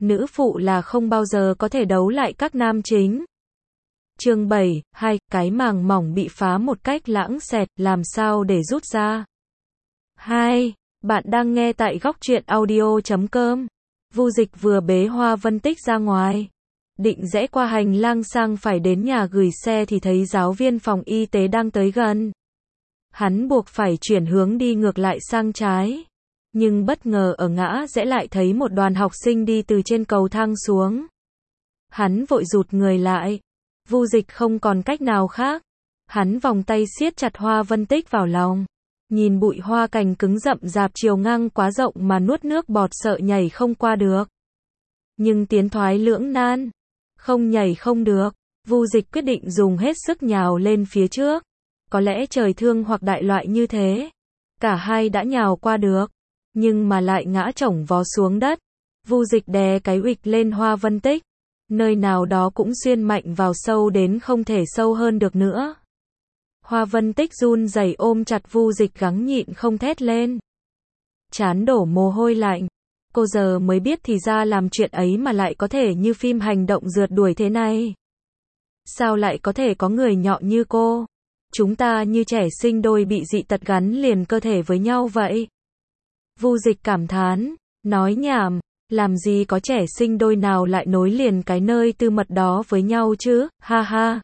nữ phụ là không bao giờ có thể đấu lại các nam chính. Chương 7, cái màng mỏng bị phá một cách lãng xẹt, làm sao để rút ra? 2. Bạn đang nghe tại góc truyện audio.com. Vu Dịch vừa bế Hoa Vân Tích ra ngoài, định rẽ qua hành lang sang phải đến nhà gửi xe thì thấy giáo viên phòng y tế đang tới gần. Hắn buộc phải chuyển hướng đi ngược lại sang trái. Nhưng bất ngờ ở ngã rẽ lại thấy một đoàn học sinh đi từ trên cầu thang xuống. Hắn vội rụt người lại. Vu Dịch không còn cách nào khác. Hắn vòng tay siết chặt Hoa Vân Tích vào lòng. Nhìn bụi hoa cành cứng rậm rạp chiều ngang quá rộng mà nuốt nước bọt sợ nhảy không qua được. Nhưng tiến thoái lưỡng nan. Không nhảy không được. Vu Dịch quyết định dùng hết sức nhào lên phía trước. Có lẽ trời thương hoặc đại loại như thế. Cả hai đã nhào qua được. Nhưng mà lại ngã chổng vó xuống đất. Vu Dịch đè cái uịch lên Hoa Vân Tích. Nơi nào đó cũng xuyên mạnh vào sâu đến không thể sâu hơn được nữa. Hoa Vân Tích run rẩy ôm chặt Vu Dịch gắng nhịn không thét lên. Trán đổ mồ hôi lạnh. Cô giờ mới biết thì ra làm chuyện ấy mà lại có thể như phim hành động rượt đuổi thế này. Sao lại có thể có người nhọn như cô? Chúng ta như trẻ sinh đôi bị dị tật gắn liền cơ thể với nhau vậy. Vu Dịch cảm thán, nói nhảm, làm gì có trẻ sinh đôi nào lại nối liền cái nơi tư mật đó với nhau chứ, ha ha.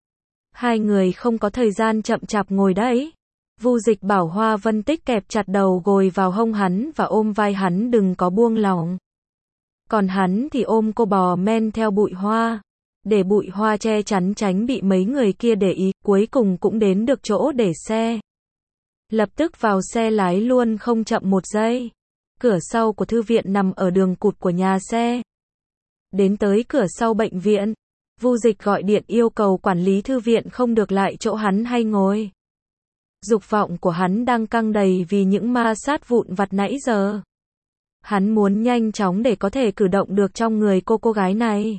Hai người không có thời gian chậm chạp ngồi đấy. Vu Dịch bảo Hoa Vân Tích kẹp chặt đầu gồi vào hông hắn và ôm vai hắn đừng có buông lỏng. Còn hắn thì ôm cô bò men theo bụi hoa. Để bụi hoa che chắn tránh bị mấy người kia để ý, cuối cùng cũng đến được chỗ để xe. Lập tức vào xe lái luôn không chậm một giây. Cửa sau của thư viện nằm ở đường cụt của nhà xe. Đến tới cửa sau bệnh viện, Vu Dịch gọi điện yêu cầu quản lý thư viện không được lại chỗ hắn hay ngồi. Dục vọng của hắn đang căng đầy vì những ma sát vụn vặt nãy giờ. Hắn muốn nhanh chóng để có thể cử động được trong người cô gái này.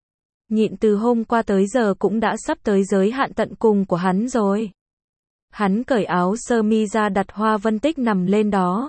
Nhịn từ hôm qua tới giờ cũng đã sắp tới giới hạn tận cùng của hắn rồi. Hắn cởi áo sơ mi ra đặt Hoa Vân Tích nằm lên đó.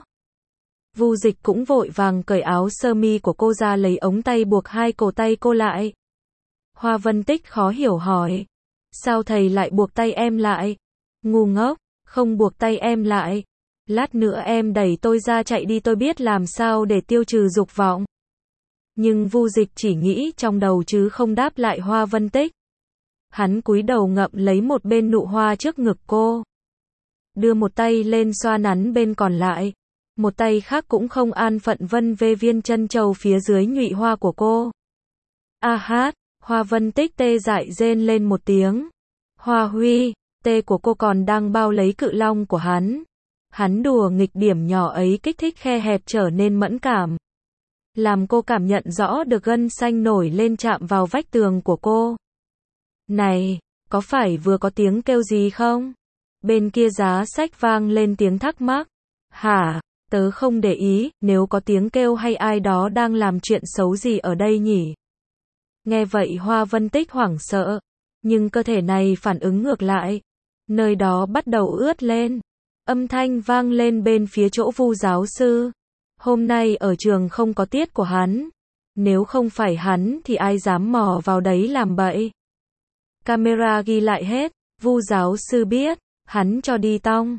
Vu Dịch cũng vội vàng cởi áo sơ mi của cô ra lấy ống tay buộc hai cổ tay cô lại. Hoa Vân Tích khó hiểu hỏi. Sao thầy lại buộc tay em lại? Ngu ngốc, không buộc tay em lại. Lát nữa em đẩy tôi ra chạy đi tôi biết làm sao để tiêu trừ dục vọng. Nhưng Vu Dịch chỉ nghĩ trong đầu chứ không đáp lại Hoa Vân Tích. Hắn cúi đầu ngậm lấy một bên nụ hoa trước ngực cô. Đưa một tay lên xoa nắn bên còn lại. Một tay khác cũng không an phận vân về viên chân trâu phía dưới nhụy hoa của cô. A hát, Hoa Vân Tích tê dại rên lên một tiếng. Hoa Huy, tê của cô còn đang bao lấy cự long của hắn. Hắn đùa nghịch điểm nhỏ ấy kích thích khe hẹp trở nên mẫn cảm. Làm cô cảm nhận rõ được gân xanh nổi lên chạm vào vách tường của cô. Này, có phải vừa có tiếng kêu gì không? Bên kia giá sách vang lên tiếng thắc mắc. Hả, tớ không để ý, nếu có tiếng kêu hay ai đó đang làm chuyện xấu gì ở đây nhỉ? Nghe vậy Hoa Vân Tích hoảng sợ, nhưng cơ thể này phản ứng ngược lại. Nơi đó bắt đầu ướt lên. Âm thanh vang lên bên phía chỗ Vu giáo sư. Hôm nay ở trường không có tiết của hắn. Nếu không phải hắn thì ai dám mò vào đấy làm bậy. Camera ghi lại hết. Vu giáo sư biết. Hắn cho đi tong.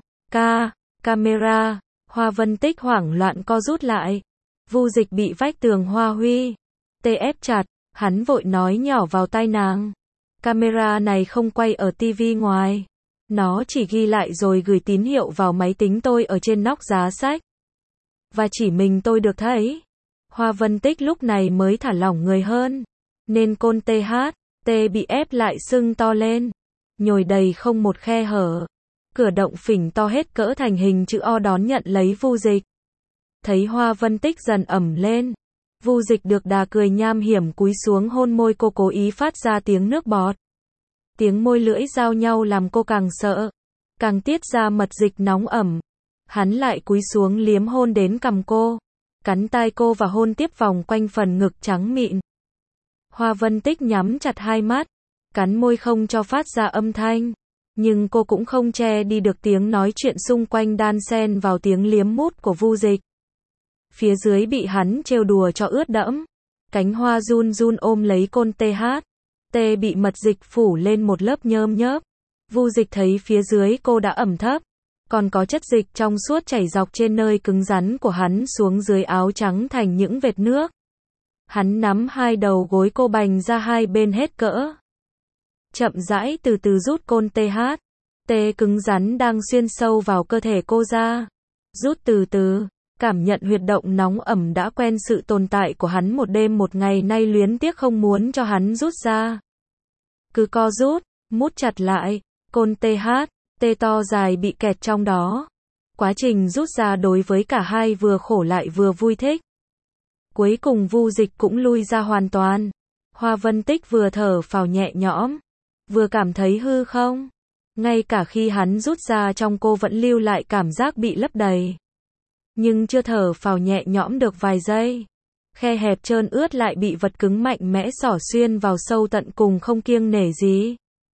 Camera. Hoa Vân Tích hoảng loạn co rút lại. Vu Dịch bị vách tường Hoa Huy tê ép chặt. Hắn vội nói nhỏ vào tai nàng. Camera này không quay ở tivi ngoài. Nó chỉ ghi lại rồi gửi tín hiệu vào máy tính tôi ở trên nóc giá sách. Và chỉ mình tôi được thấy. Hoa Vân Tích lúc này mới thả lỏng người hơn. Nên côn THT bị ép lại sưng to lên. Nhồi đầy không một khe hở. Cửa động phình to hết cỡ thành hình chữ O đón nhận lấy Vu Dịch. Thấy Hoa Vân Tích dần ẩm lên. Vu Dịch được đà cười nham hiểm cúi xuống hôn môi cô cố ý phát ra tiếng nước bọt. Tiếng môi lưỡi giao nhau làm cô càng sợ. Càng tiết ra mật dịch nóng ẩm. Hắn lại cúi xuống liếm hôn đến cằm cô. Cắn tai cô và hôn tiếp vòng quanh phần ngực trắng mịn. Hoa Vân Tích nhắm chặt hai mắt. Cắn môi không cho phát ra âm thanh. Nhưng cô cũng không che đi được tiếng nói chuyện xung quanh đan xen vào tiếng liếm mút của Vu Dịch. Phía dưới bị hắn trêu đùa cho ướt đẫm. Cánh hoa run run ôm lấy côn TH. T bị mật dịch phủ lên một lớp nhớm nhớp. Vu Dịch thấy phía dưới cô đã ẩm thấp, còn có chất dịch trong suốt chảy dọc trên nơi cứng rắn của hắn xuống dưới áo trắng thành những vệt nước. Hắn nắm hai đầu gối cô bành ra hai bên hết cỡ. Chậm rãi từ từ rút côn TH. T cứng rắn đang xuyên sâu vào cơ thể cô ra. Rút từ từ, cảm nhận huyệt động nóng ẩm đã quen sự tồn tại của hắn một đêm một ngày nay luyến tiếc không muốn cho hắn rút ra. Cứ co rút, mút chặt lại, côn TH, T to dài bị kẹt trong đó. Quá trình rút ra đối với cả hai vừa khổ lại vừa vui thích. Cuối cùng Vu Dịch cũng lui ra hoàn toàn. Hoa Vân Tích vừa thở phào nhẹ nhõm, vừa cảm thấy hư không. Ngay cả khi hắn rút ra trong cô vẫn lưu lại cảm giác bị lấp đầy. Nhưng chưa thở phào nhẹ nhõm được vài giây. Khe hẹp trơn ướt lại bị vật cứng mạnh mẽ xỏ xuyên vào sâu tận cùng không kiêng nể gì.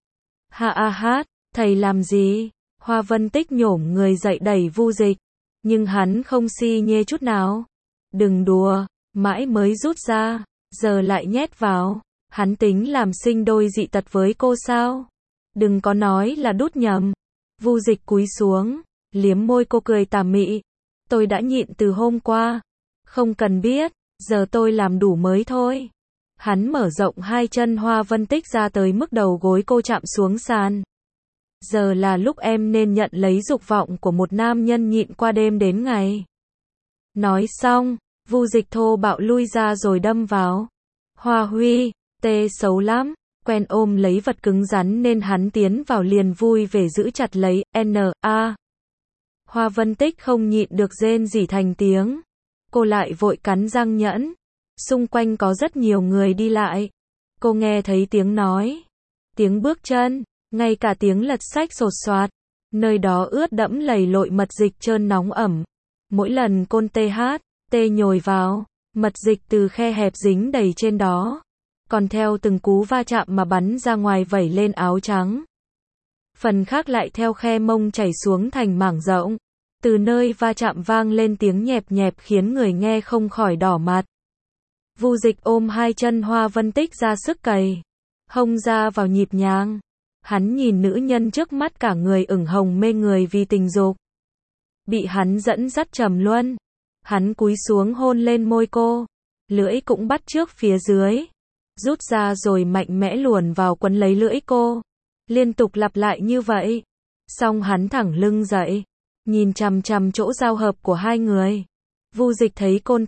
Hát, thầy làm gì? Hoa Vân Tích nhổm người dậy đẩy Vu Dịch. Nhưng hắn không si nhê chút nào. Đừng đùa, mãi mới rút ra, giờ lại nhét vào. Hắn tính làm sinh đôi dị tật với cô sao? Đừng có nói là đút nhầm. Vu Dịch cúi xuống, liếm môi cô cười tà mị. Tôi đã nhịn từ hôm qua. Không cần biết, giờ tôi làm đủ mới thôi. Hắn mở rộng hai chân Hoa Vân Tích ra tới mức đầu gối cô chạm xuống sàn. Giờ là lúc em nên nhận lấy dục vọng của một nam nhân nhịn qua đêm đến ngày. Nói xong, Vu Dịch thô bạo lui ra rồi đâm vào. Hoa Huy, tê xấu lắm, quen ôm lấy vật cứng rắn nên hắn tiến vào liền vui vẻ giữ chặt lấy, N.A. Hoa Vân Tích không nhịn được rên rỉ thành tiếng. Cô lại vội cắn răng nhẫn. Xung quanh có rất nhiều người đi lại. Cô nghe thấy tiếng nói, tiếng bước chân, ngay cả tiếng lật sách sột soạt. Nơi đó ướt đẫm lầy lội mật dịch trơn nóng ẩm. Mỗi lần côn T nhồi vào, mật dịch từ khe hẹp dính đầy trên đó. Còn theo từng cú va chạm mà bắn ra ngoài vẩy lên áo trắng. Phần khác lại theo khe mông chảy xuống thành mảng rộng. Từ nơi va chạm vang lên tiếng nhẹp nhẹp khiến người nghe không khỏi đỏ mặt. Vu Dịch ôm hai chân Hoa Vân Tích ra sức cày. Hông ra vào nhịp nhàng. Hắn nhìn nữ nhân trước mắt cả người ửng hồng mê người vì tình dục. Bị hắn dẫn dắt trầm luân. Hắn cúi xuống hôn lên môi cô. Lưỡi cũng bắt trước phía dưới. Rút ra rồi mạnh mẽ luồn vào quấn lấy lưỡi cô. Liên tục lặp lại như vậy. Xong hắn thẳng lưng dậy. Nhìn chằm chằm chỗ giao hợp của hai người. Vu Dịch thấy côn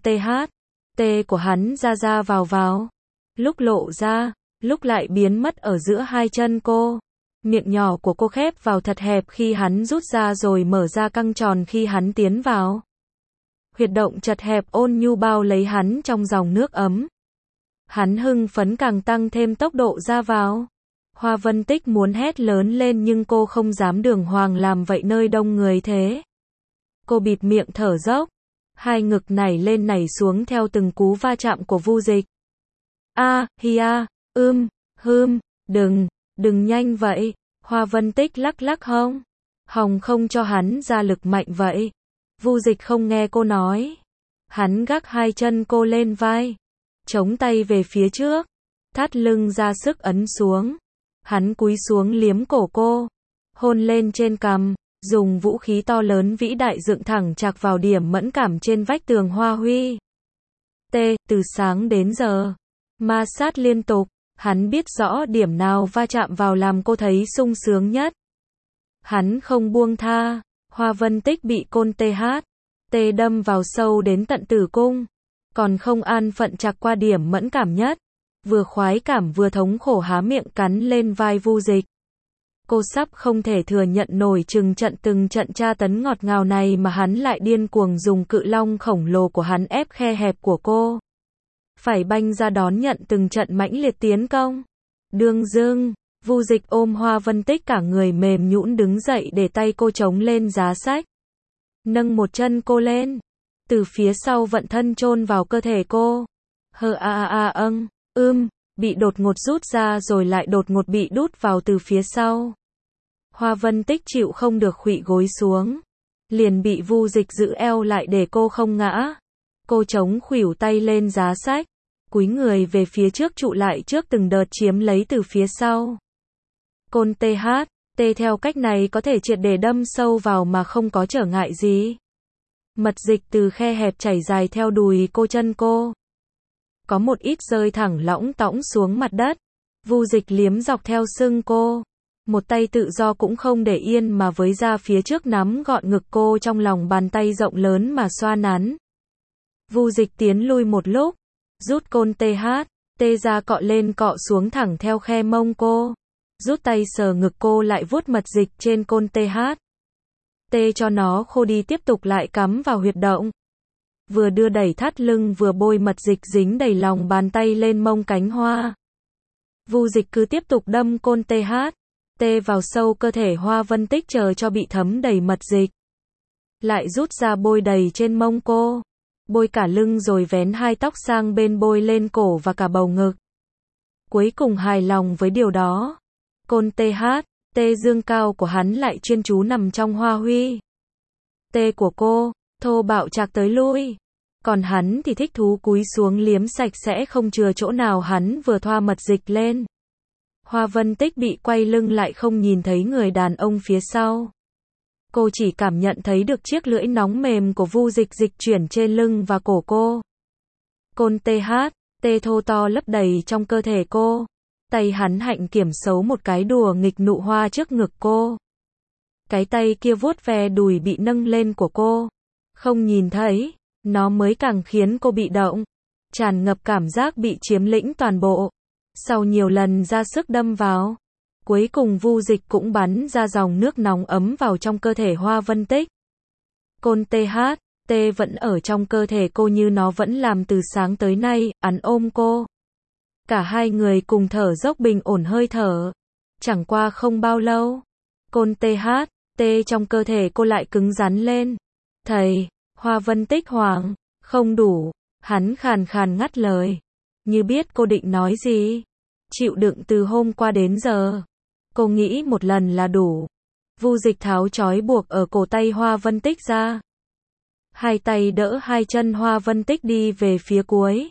T của hắn ra vào. Lúc lộ ra, lúc lại biến mất ở giữa hai chân cô. Miệng nhỏ của cô khép vào thật hẹp khi hắn rút ra rồi mở ra căng tròn khi hắn tiến vào. Huyệt động chật hẹp ôn nhu bao lấy hắn trong dòng nước ấm. Hắn hưng phấn càng tăng thêm tốc độ ra vào. Hoa Vân Tích muốn hét lớn lên nhưng cô không dám đường hoàng làm vậy nơi đông người thế. Cô bịt miệng thở dốc. Hai ngực nảy lên nảy xuống theo từng cú va chạm của Vu Dịch. Đừng nhanh vậy. Hoa Vân Tích lắc hông. Hồng không cho hắn ra lực mạnh vậy. Vu Dịch không nghe cô nói. Hắn gác hai chân cô lên vai. Chống tay về phía trước. Thắt lưng ra sức ấn xuống. Hắn cúi xuống liếm cổ cô. Hôn lên trên cằm. Dùng vũ khí to lớn vĩ đại dựng thẳng chạc vào điểm mẫn cảm trên vách tường Hoa Huy. Từ sáng đến giờ. Ma sát liên tục. Hắn biết rõ điểm nào va chạm vào làm cô thấy sung sướng nhất. Hắn không buông tha. Hoa Vân Tích bị côn T đâm vào sâu đến tận tử cung. Còn không an phận chạc qua điểm mẫn cảm nhất. Vừa khoái cảm vừa thống khổ há miệng cắn lên vai Vu Dịch. Cô sắp không thể thừa nhận nổi từng trận tra tấn ngọt ngào này mà hắn lại điên cuồng dùng cự long khổng lồ của hắn ép khe hẹp của cô. Phải banh ra đón nhận từng trận mãnh liệt tiến công. Đương dưng, Vu Dịch ôm Hoa Vân Tích cả người mềm nhũn đứng dậy để tay cô chống lên giá sách. Nâng một chân cô lên. Từ phía sau vận thân chôn vào cơ thể cô. Bị đột ngột rút ra rồi lại đột ngột bị đút vào từ phía sau. Hoa Vân Tích chịu không được khuỵu gối xuống. Liền bị Vu Dịch giữ eo lại để cô không ngã. Cô chống khuỷu tay lên giá sách. cúi người về phía trước trụ lại trước từng đợt chiếm lấy từ phía sau. Côn THT theo cách này có thể triệt để đâm sâu vào mà không có trở ngại gì. Mật dịch từ khe hẹp chảy dài theo đùi cô chân cô. Có một ít rơi thẳng lõng tõng xuống mặt đất. Vu Dịch liếm dọc theo sưng cô. Một tay tự do cũng không để yên mà với ra phía trước nắm gọn ngực cô trong lòng bàn tay rộng lớn mà xoa nắn. Vu Dịch tiến lui một lúc, rút côn THT ra cọ lên cọ xuống thẳng theo khe mông cô. Rút tay sờ ngực cô lại vuốt mật dịch trên côn THT cho nó khô đi tiếp tục lại cắm vào huyệt động. Vừa đưa đẩy thắt lưng vừa bôi mật dịch dính đầy lòng bàn tay lên mông cánh hoa. Vu Dịch cứ tiếp tục đâm côn THT vào sâu cơ thể Hoa Vân Tích chờ cho bị thấm đầy mật dịch. Lại rút ra bôi đầy trên mông cô. Bôi cả lưng rồi vén hai tóc sang bên bôi lên cổ và cả bầu ngực. Cuối cùng hài lòng với điều đó. Côn THT dương cao của hắn lại chuyên chú nằm trong hoa huy. Tê của cô, thô bạo chạc tới lui. Còn hắn thì thích thú cúi xuống liếm sạch sẽ không chừa chỗ nào hắn vừa thoa mật dịch lên. Hoa Vân Tích bị quay lưng lại không nhìn thấy người đàn ông phía sau. Cô chỉ cảm nhận thấy được chiếc lưỡi nóng mềm của Vu Dịch dịch chuyển trên lưng và cổ cô. Côn THT thô to lấp đầy trong cơ thể cô. Tay hắn hạnh kiểm xấu một cái đùa nghịch nụ hoa trước ngực cô. Cái tay kia vuốt ve đùi bị nâng lên của cô. Không nhìn thấy, nó mới càng khiến cô bị động. Tràn ngập cảm giác bị chiếm lĩnh toàn bộ. Sau nhiều lần ra sức đâm vào, cuối cùng Vu Dịch cũng bắn ra dòng nước nóng ấm vào trong cơ thể Hoa Vân Tích. Côn THT vẫn ở trong cơ thể cô như nó vẫn làm từ sáng tới nay, hắn ôm cô. Cả hai người cùng thở dốc bình ổn hơi thở. Chẳng qua không bao lâu, côn THT trong cơ thể cô lại cứng rắn lên. Thầy, Hoa Vân Tích hoảng, không đủ, hắn khàn khàn ngắt lời. Như biết cô định nói gì. Chịu đựng từ hôm qua đến giờ. Cô nghĩ một lần là đủ. Vu Dịch tháo trói buộc ở cổ tay Hoa Vân Tích ra. Hai tay đỡ hai chân Hoa Vân Tích đi về phía cuối.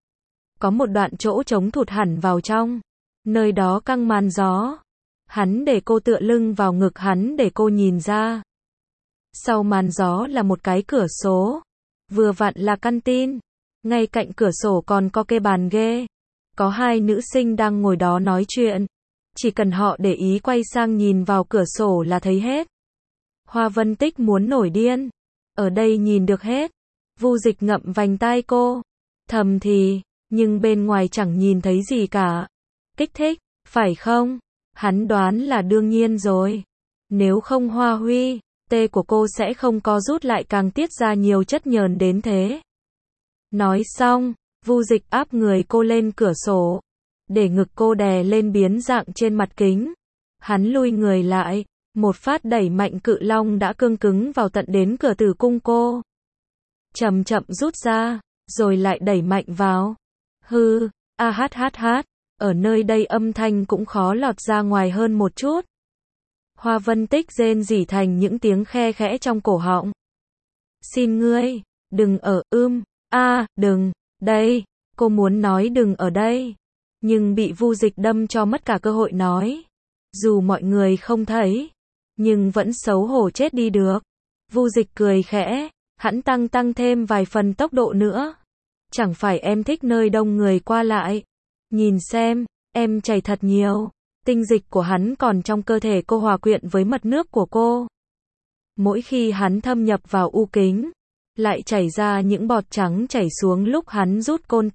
Có một đoạn chỗ trống thụt hẳn vào trong. Nơi đó căng màn gió. Hắn để cô tựa lưng vào ngực hắn để cô nhìn ra. Sau màn gió là một cái cửa sổ. Vừa vặn là căn tin. Ngay cạnh cửa sổ còn có cái bàn ghế. Có hai nữ sinh đang ngồi đó nói chuyện. Chỉ cần họ để ý quay sang nhìn vào cửa sổ là thấy hết. Hoa Vân Tích muốn nổi điên. Ở đây nhìn được hết. Vu Dịch ngậm vành tai cô. Thầm thì, nhưng bên ngoài chẳng nhìn thấy gì cả. Kích thích, phải không? Hắn đoán là đương nhiên rồi. Nếu không Hoa Huy, tê của cô sẽ không co rút lại càng tiết ra nhiều chất nhờn đến thế. Nói xong, Vu Dịch áp người cô lên cửa sổ. Để ngực cô đè lên biến dạng trên mặt kính. Hắn lui người lại. Một phát đẩy mạnh cự long đã cương cứng vào tận đến cửa tử cung cô. Chậm chậm rút ra, rồi lại đẩy mạnh vào. Hư, hát. Ở nơi đây âm thanh cũng khó lọt ra ngoài hơn một chút. Hoa Vân Tích rên rỉ thành những tiếng khe khẽ trong cổ họng. Xin ngươi, đừng ở đừng, đây, cô muốn nói đừng ở đây. Nhưng bị Vu Dịch đâm cho mất cả cơ hội nói. Dù mọi người không thấy, nhưng vẫn xấu hổ chết đi được. Vu Dịch cười khẽ, hắn tăng thêm vài phần tốc độ nữa. Chẳng phải em thích nơi đông người qua lại. Nhìn xem, em chảy thật nhiều. Tinh dịch của hắn còn trong cơ thể cô hòa quyện với mật nước của cô. Mỗi khi hắn thâm nhập vào u kính, lại chảy ra những bọt trắng chảy xuống lúc hắn rút côn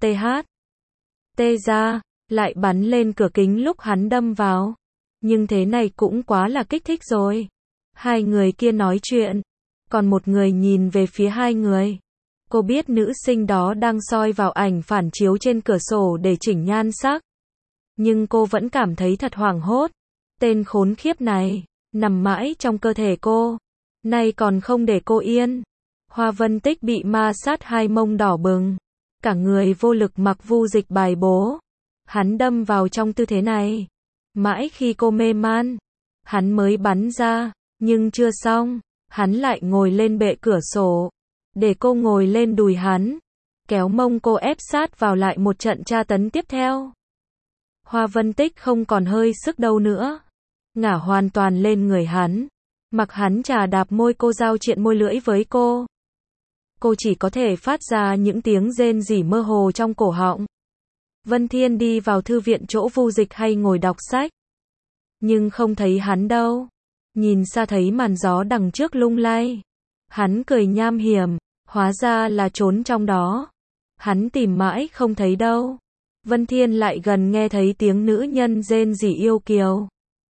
THT ra, lại bắn lên cửa kính lúc hắn đâm vào. Nhưng thế này cũng quá là kích thích rồi. Hai người kia nói chuyện, còn một người nhìn về phía hai người. Cô biết nữ sinh đó đang soi vào ảnh phản chiếu trên cửa sổ để chỉnh nhan sắc. Nhưng cô vẫn cảm thấy thật hoảng hốt. Tên khốn khiếp này, nằm mãi trong cơ thể cô. Nay còn không để cô yên. Hoa Vân Tích bị ma sát hai mông đỏ bừng. Cả người vô lực mặc Vu Dịch bài bố. Hắn đâm vào trong tư thế này. Mãi khi cô mê man, hắn mới bắn ra. Nhưng chưa xong, hắn lại ngồi lên bệ cửa sổ. Để cô ngồi lên đùi hắn. kéo mông cô ép sát vào lại một trận tra tấn tiếp theo. Hoa Vân Tích không còn hơi sức đâu nữa, ngả hoàn toàn lên người hắn, mặc hắn chà đạp môi cô, giao triện môi lưỡi với cô. Cô chỉ có thể phát ra những tiếng rên rỉ mơ hồ trong cổ họng. Vân Thiên đi vào thư viện chỗ Vu Dịch hay ngồi đọc sách, nhưng không thấy hắn đâu. Nhìn xa thấy màn gió đằng trước lung lay, hắn cười nham hiểm, hóa ra là trốn trong đó. Hắn tìm mãi không thấy đâu. Vân Thiên lại gần nghe thấy tiếng nữ nhân rên rỉ yêu kiều.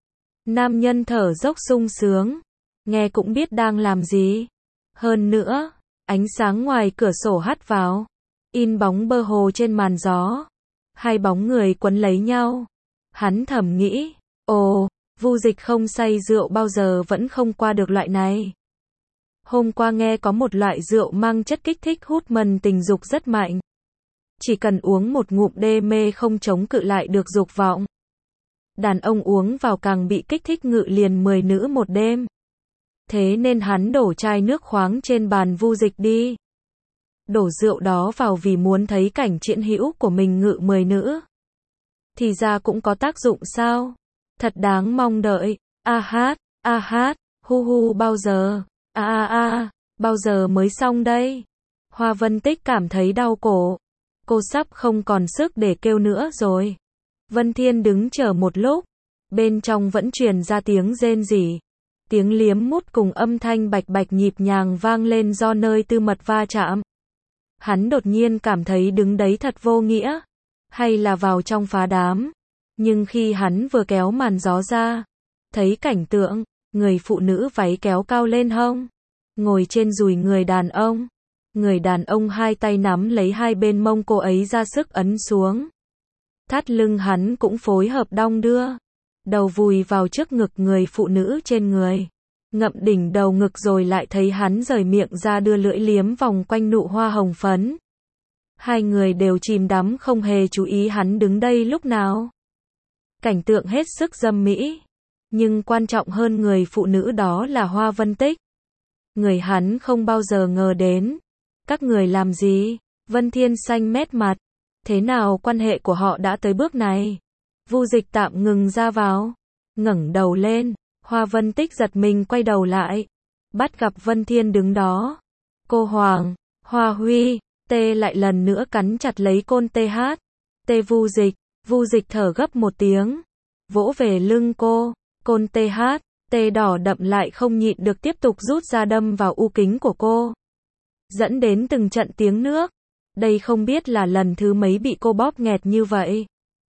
Nam nhân thở dốc sung sướng, nghe cũng biết đang làm gì. Hơn nữa, ánh sáng ngoài cửa sổ hắt vào, in bóng bơ hồ trên màn gió. Hai bóng người quấn lấy nhau. Hắn thầm nghĩ, ồ, Vu Dịch không say rượu bao giờ vẫn không qua được loại này. Hôm qua nghe có một loại rượu mang chất kích thích hút mần tình dục rất mạnh. Chỉ cần uống một ngụm đê mê không chống cự lại được dục vọng. Đàn ông uống vào càng bị kích thích ngự liền 10 nữ một đêm. Thế nên hắn đổ chai nước khoáng trên bàn Vu Dịch đi. Đổ rượu đó vào vì muốn thấy cảnh triện hữu của mình ngự 10 nữ. Thì ra cũng có tác dụng sao? Thật đáng mong đợi. A hát, hu hu bao giờ? Bao giờ mới xong đây? Hoa Vân Tích cảm thấy đau cổ. Cô sắp không còn sức để kêu nữa rồi. Vân Thiên đứng chờ một lúc. Bên trong vẫn truyền ra tiếng rên rỉ. Tiếng liếm mút cùng âm thanh bạch bạch nhịp nhàng vang lên do nơi tư mật va chạm. Hắn đột nhiên cảm thấy đứng đấy thật vô nghĩa. Hay là vào trong phá đám. Nhưng khi hắn vừa kéo màn gió ra, thấy cảnh tượng, người phụ nữ váy kéo cao lên hông, ngồi trên đùi người đàn ông. Người đàn ông hai tay nắm lấy hai bên mông cô ấy ra sức ấn xuống. Thắt lưng hắn cũng phối hợp đong đưa. Đầu vùi vào trước ngực người phụ nữ trên người. Ngậm đỉnh đầu ngực rồi lại thấy hắn rời miệng ra đưa lưỡi liếm vòng quanh nụ hoa hồng phấn. Hai người đều chìm đắm không hề chú ý hắn đứng đây lúc nào. Cảnh tượng hết sức dâm mỹ. Nhưng quan trọng hơn người phụ nữ đó là Hoa Vân Tích. Người hắn không bao giờ ngờ đến. Các người làm gì? Vân Thiên xanh mét mặt. Thế nào quan hệ của họ đã tới bước này? Vu Dịch tạm ngừng ra vào. Ngẩng đầu lên. Hoa Vân Tích giật mình quay đầu lại. Bắt gặp Vân Thiên đứng đó. Cô Hoàng, Hoa Huy, Tê lại lần nữa cắn chặt lấy côn TH. Tê Vu Dịch thở gấp một tiếng. Vỗ về lưng cô. Côn TH, Tê đỏ đậm lại không nhịn được tiếp tục rút ra đâm vào u kính của cô. Dẫn đến từng trận tiếng nước. Đây không biết là lần thứ mấy bị cô bóp nghẹt như vậy.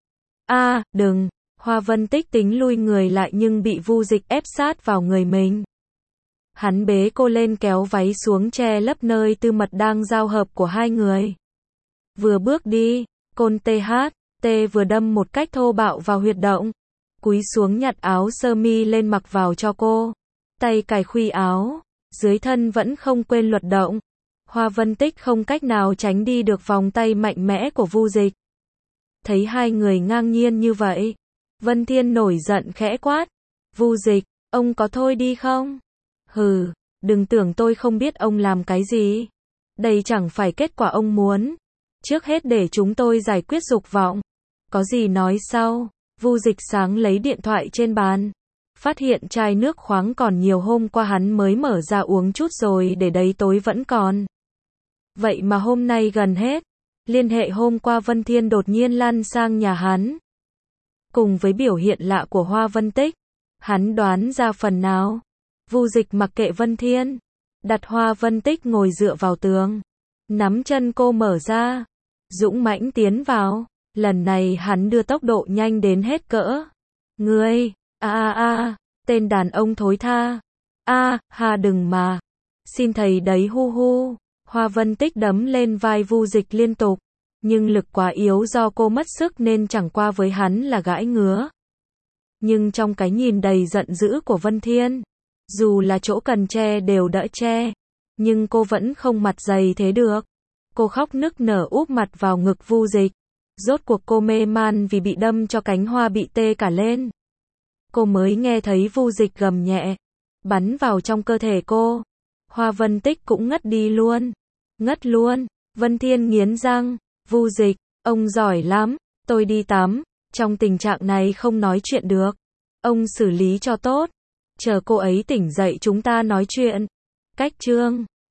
Đừng. Hoa Vân Tích tính lui người lại nhưng bị Vu Dịch ép sát vào người mình. Hắn bế cô lên kéo váy xuống che lấp nơi tư mật đang giao hợp của hai người. Vừa bước đi, côn TH, vừa đâm một cách thô bạo vào huyệt động. Cúi xuống nhặt áo sơ mi lên mặc vào cho cô. Tay cài khuy áo, dưới thân vẫn không quên luật động. Hoa Vân Tích không cách nào tránh đi được vòng tay mạnh mẽ của Vu Dịch. Thấy hai người ngang nhiên như vậy, Vân Thiên nổi giận khẽ quát. Vu Dịch, ông có thôi đi không? Hừ, đừng tưởng tôi không biết ông làm cái gì. Đây chẳng phải kết quả ông muốn. Trước hết để chúng tôi giải quyết dục vọng. Có gì nói sau. Vu Dịch sáng lấy điện thoại trên bàn. Phát hiện chai nước khoáng còn nhiều hôm qua hắn mới mở ra uống chút rồi để đấy tối vẫn còn. Vậy mà hôm nay gần hết. Liên hệ hôm qua Vân Thiên đột nhiên lăn sang nhà hắn. Cùng với biểu hiện lạ của Hoa Vân Tích, hắn đoán ra phần nào. Vu Dịch mặc kệ Vân Thiên, đặt Hoa Vân Tích ngồi dựa vào tường, nắm chân cô mở ra, dũng mãnh tiến vào. Lần này hắn đưa tốc độ nhanh đến hết cỡ. Ngươi, tên đàn ông thối tha. Đừng mà. Xin thầy đấy hu hu. Hoa Vân Tích đấm lên vai Vu Dịch liên tục. Nhưng lực quá yếu do cô mất sức nên chẳng qua với hắn là gãi ngứa. Nhưng trong cái nhìn đầy giận dữ của Vân Thiên, dù là chỗ cần che đều đỡ che, nhưng cô vẫn không mặt dày thế được. Cô khóc nức nở úp mặt vào ngực Vu Dịch. Rốt cuộc cô mê man vì bị đâm cho cánh hoa bị tê cả lên. Cô mới nghe thấy Vu Dịch gầm nhẹ, bắn vào trong cơ thể cô. Hoa Vân Tích cũng ngất đi luôn. Ngất luôn. Vân Thiên nghiến răng, Vu Dịch, ông giỏi lắm, tôi đi tắm, trong tình trạng này không nói chuyện được. Ông xử lý cho tốt, chờ cô ấy tỉnh dậy chúng ta nói chuyện. Cách chương